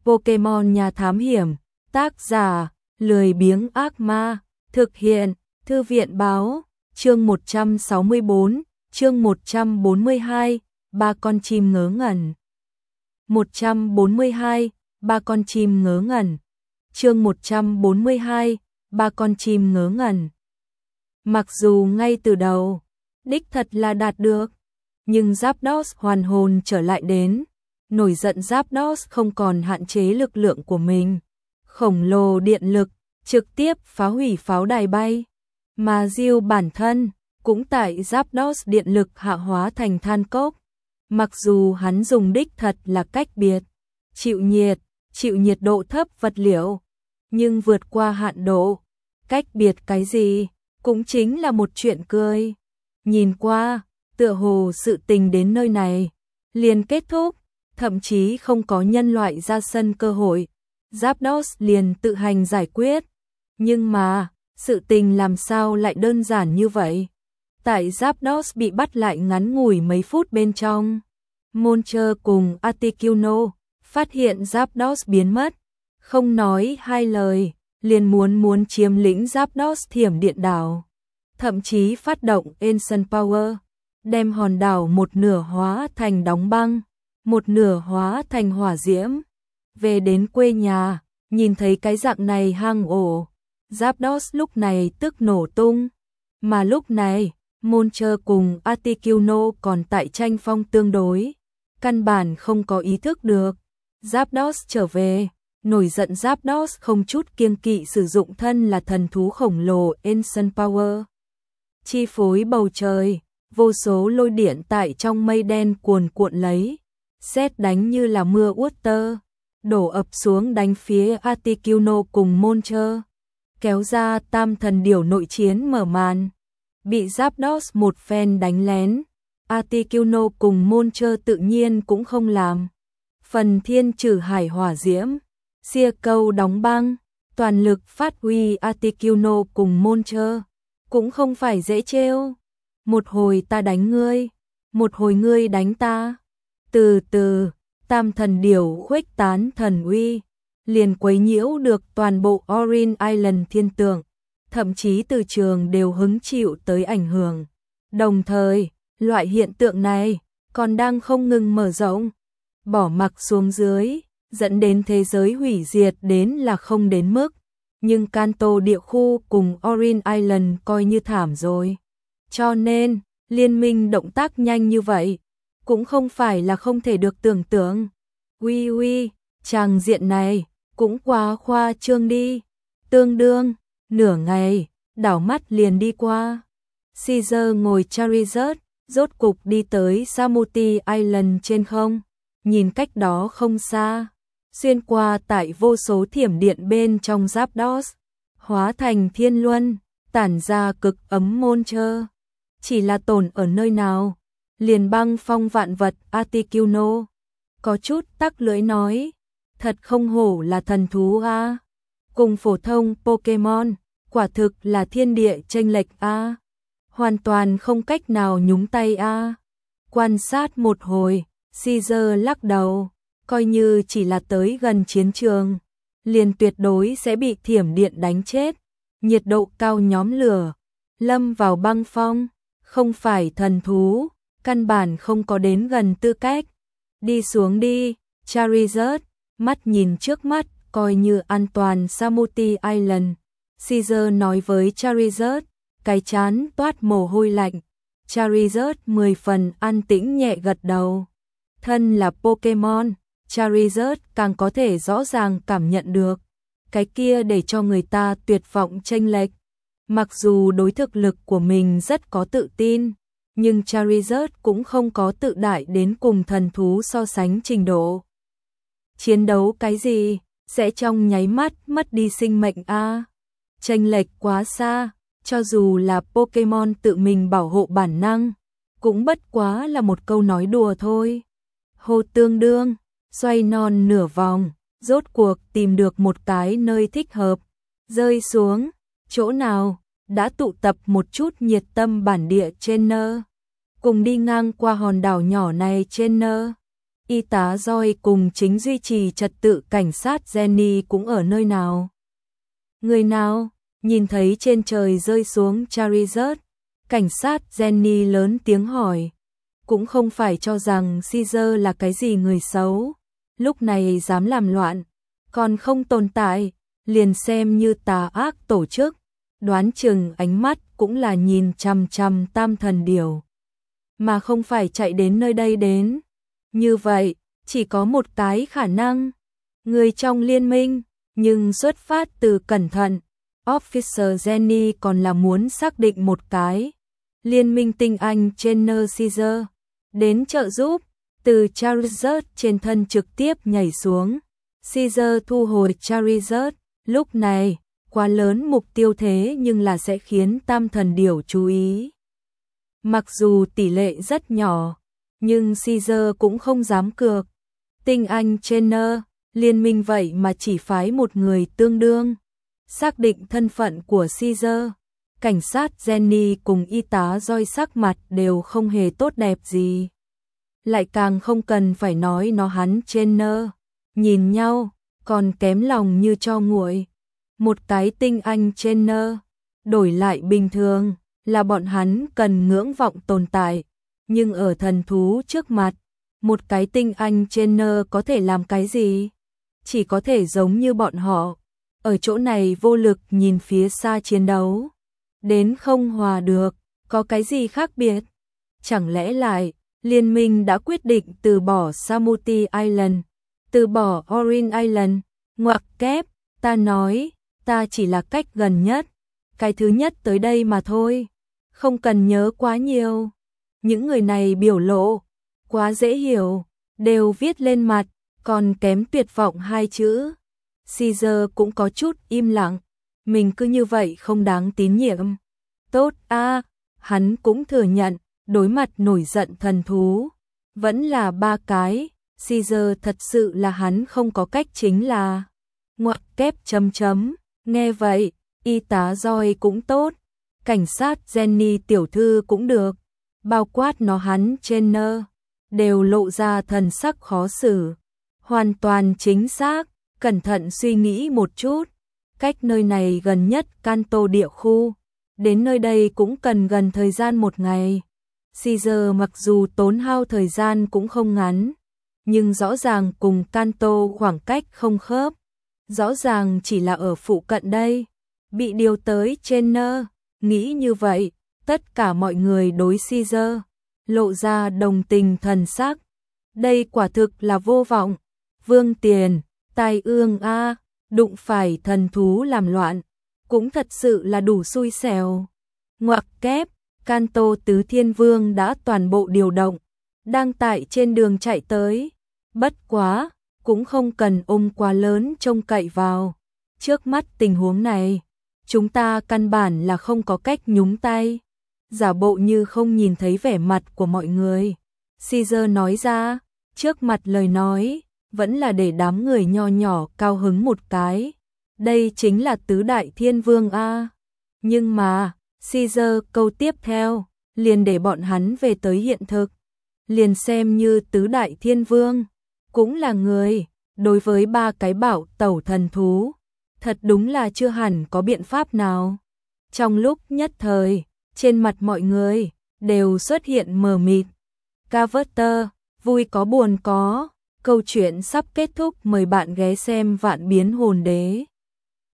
Pokemon nhà thám hiểm, tác giả, lười biếng ác ma, thực hiện, thư viện báo, chương 164, chương 142, ba con chim ngớ ngẩn. 142, ba con chim ngớ ngẩn. Chương 142, ba con chim ngớ ngẩn. Mặc dù ngay từ đầu, đích thật là đạt được, nhưng Zapdos hoàn hồn trở lại đến. Nổi giận Zapdos không còn hạn chế lực lượng của mình. Khổng lồ điện lực, trực tiếp phá hủy pháo đài bay. Mà Jill bản thân, cũng tại Zapdos điện lực hạ hóa thành than cốc. Mặc dù hắn dùng đích thật là cách biệt, chịu nhiệt độ thấp vật liệu, nhưng vượt qua hạn độ, cách biệt cái gì, cũng chính là một chuyện cười. Nhìn qua, tựa hồ sự tình đến nơi này, liền kết thúc, thậm chí không có nhân loại ra sân cơ hội. Zapdos liền tự hành giải quyết. Nhưng mà, sự tình làm sao lại đơn giản như vậy? Tại Zapdos bị bắt lại ngắn ngủi mấy phút bên trong, Moltres cùng Articuno phát hiện Zapdos biến mất, không nói hai lời, liền muốn chiếm lĩnh Zapdos thiểm điện đảo, thậm chí phát động Ancient Power, đem hòn đảo một nửa hóa thành đóng băng, một nửa hóa thành hỏa diễm. Về đến quê nhà, nhìn thấy cái dạng này hang ổ, Zapdos lúc này tức nổ tung, mà lúc này, Moltres cùng Articuno còn tại tranh phong tương đối, căn bản không có ý thức được. Zapdos trở về, nổi giận Zapdos không chút kiêng kỵ sử dụng thân là thần thú khổng lồ Ancient Power. Chi phối bầu trời, vô số lôi điện tại trong mây đen cuồn cuộn lấy, sét đánh như là mưa uất tơ, đổ ập xuống đánh phía Articuno cùng Moltres, kéo ra tam thần điểu nội chiến mở màn. Bị Zapdos một phen đánh lén, Articuno cùng Moltres tự nhiên cũng không làm. Phần thiên trừ hải hỏa diễm, xia câu đóng băng, toàn lực phát huy Articuno cùng Moltres, cũng không phải dễ trêu. Một hồi ta đánh ngươi, một hồi ngươi đánh ta. Từ từ, tam thần điểu khuếch tán thần uy, liền quấy nhiễu được toàn bộ Orin Island thiên tượng, thậm chí từ trường đều hứng chịu tới ảnh hưởng. Đồng thời, loại hiện tượng này còn đang không ngừng mở rộng, bỏ mặc xuống dưới, dẫn đến thế giới hủy diệt đến là không đến mức. Nhưng Kanto địa khu cùng Orin Island coi như thảm rồi. Cho nên, liên minh động tác nhanh như vậy, cũng không phải là không thể được tưởng tượng. Uy, tràng diện này, cũng quá khoa trương đi. Tương đương, nửa ngày, đảo mắt liền đi qua. Caesar ngồi Charizard, rốt cục đi tới Samuti Island trên không. Nhìn cách đó không xa, xuyên qua tại vô số thiểm điện bên trong Zapdos, hóa thành thiên luân, tản ra cực ấm Moltres. Chỉ là tồn ở nơi nào, liền băng phong vạn vật. Articuno có chút tắc lưỡi nói, thật không hổ là thần thú a, cùng phổ thông Pokemon, quả thực là thiên địa chênh lệch a, hoàn toàn không cách nào nhúng tay a. Quan sát một hồi, Caesar lắc đầu, coi như chỉ là tới gần chiến trường, liền tuyệt đối sẽ bị thiểm điện đánh chết. Nhiệt độ cao nhóm lửa, lâm vào băng phong, không phải thần thú, căn bản không có đến gần tư cách. Đi xuống đi, Charizard, mắt nhìn trước mắt, coi như an toàn Samuti Island. Caesar nói với Charizard, cái chán toát mồ hôi lạnh. Charizard 10 phần an tĩnh nhẹ gật đầu. Thân là Pokemon, Charizard càng có thể rõ ràng cảm nhận được cái kia để cho người ta tuyệt vọng chênh lệch. Mặc dù đối thực lực của mình rất có tự tin, nhưng Charizard cũng không có tự đại đến cùng thần thú so sánh trình độ. Chiến đấu cái gì, sẽ trong nháy mắt mất đi sinh mệnh a. Chênh lệch quá xa, cho dù là Pokemon tự mình bảo hộ bản năng, cũng bất quá là một câu nói đùa thôi. Hồ Tương Đương, xoay non nửa vòng, rốt cuộc tìm được một cái nơi thích hợp, rơi xuống, chỗ nào, đã tụ tập một chút nhiệt tâm bản địa trainer, cùng đi ngang qua hòn đảo nhỏ này trainer. y tá Joy cùng chính duy trì trật tự cảnh sát Jenny cũng ở nơi nào? Người nào? Nhìn thấy trên trời rơi xuống Charizard, cảnh sát Jenny lớn tiếng hỏi. Cũng không phải cho rằng Caesar là cái gì người xấu, lúc này dám làm loạn, còn không tồn tại, liền xem như tà ác tổ chức, đoán chừng ánh mắt cũng là nhìn chằm chằm Tam Thần Điểu, mà không phải chạy đến nơi đây đến. Như vậy, chỉ có một cái khả năng, người trong liên minh, nhưng xuất phát từ cẩn thận, Officer Jenny còn là muốn xác định một cái. Liên minh tinh anh Trainer Caesar đến trợ giúp, từ Charizard trên thân trực tiếp nhảy xuống. Caesar thu hồi Charizard, lúc này, quá lớn mục tiêu thế nhưng là sẽ khiến Tam Thần Điểu chú ý. Mặc dù tỷ lệ rất nhỏ, nhưng Caesar cũng không dám cược. Tinh anh Trainer, liên minh vậy mà chỉ phái một người tương đương. Xác định thân phận của Caesar, cảnh sát Jenny cùng y tá Joy sắc mặt đều không hề tốt đẹp gì. Lại càng không cần phải nói nó hắn Trainer, nhìn nhau, còn kém lòng như cho nguội. Một cái tinh anh Trainer, đổi lại bình thường, là bọn hắn cần ngưỡng vọng tồn tại. Nhưng ở thần thú trước mặt, một cái tinh anh Trainer có thể làm cái gì? Chỉ có thể giống như bọn họ, ở chỗ này vô lực nhìn phía xa chiến đấu. Đến không hòa được, có cái gì khác biệt? Chẳng lẽ lại, liên minh đã quyết định từ bỏ Samuti Island, từ bỏ Orin Island, ngoặc kép, ta nói, ta chỉ là cách gần nhất, cái thứ nhất tới đây mà thôi, không cần nhớ quá nhiều. Những người này biểu lộ, quá dễ hiểu, đều viết lên mặt, còn kém tuyệt vọng hai chữ. Caesar cũng có chút im lặng, mình cứ như vậy không đáng tín nhiệm. Tốt a, hắn cũng thừa nhận, đối mặt nổi giận thần thú, vẫn là ba cái, Caesar thật sự là hắn không có cách chính là. Ngoặc kép chấm chấm, nghe vậy, y tá Joy cũng tốt, cảnh sát Jenny tiểu thư cũng được, bao quát nó hắn Trainer, đều lộ ra thần sắc khó xử. Hoàn toàn chính xác, cẩn thận suy nghĩ một chút, cách nơi này gần nhất Kanto địa khu, đến nơi đây cũng cần gần thời gian một ngày. Caesar mặc dù tốn hao thời gian cũng không ngắn, nhưng rõ ràng cùng Kanto khoảng cách không khớp, rõ ràng chỉ là ở phụ cận đây, bị điều tới Trainer, nghĩ như vậy, tất cả mọi người đối Caesar lộ ra đồng tình thần sắc. Đây quả thực là vô vọng, Vương Tiền, tai ương a, đụng phải thần thú làm loạn, cũng thật sự là đủ xui xẻo. Ngoặc kép, Kanto Tứ Thiên Vương đã toàn bộ điều động, đang tại trên đường chạy tới, bất quá, cũng không cần ôm quá lớn trông cậy vào. Trước mắt tình huống này, chúng ta căn bản là không có cách nhúng tay. Giả bộ như không nhìn thấy vẻ mặt của mọi người. Caesar nói ra, trước mặt lời nói, vẫn là để đám người nho nhỏ cao hứng một cái. Đây chính là Tứ Đại Thiên Vương a. Nhưng mà, Caesar câu tiếp theo, liền để bọn hắn về tới hiện thực. Liền xem như Tứ Đại Thiên Vương, cũng là người, đối với ba cái bảo tẩu thần thú, thật đúng là chưa hẳn có biện pháp nào. Trong lúc nhất thời, trên mặt mọi người, đều xuất hiện mờ mịt. Carver, vui có buồn có, câu chuyện sắp kết thúc, mời bạn ghé xem Vạn Biến Hồn Đế.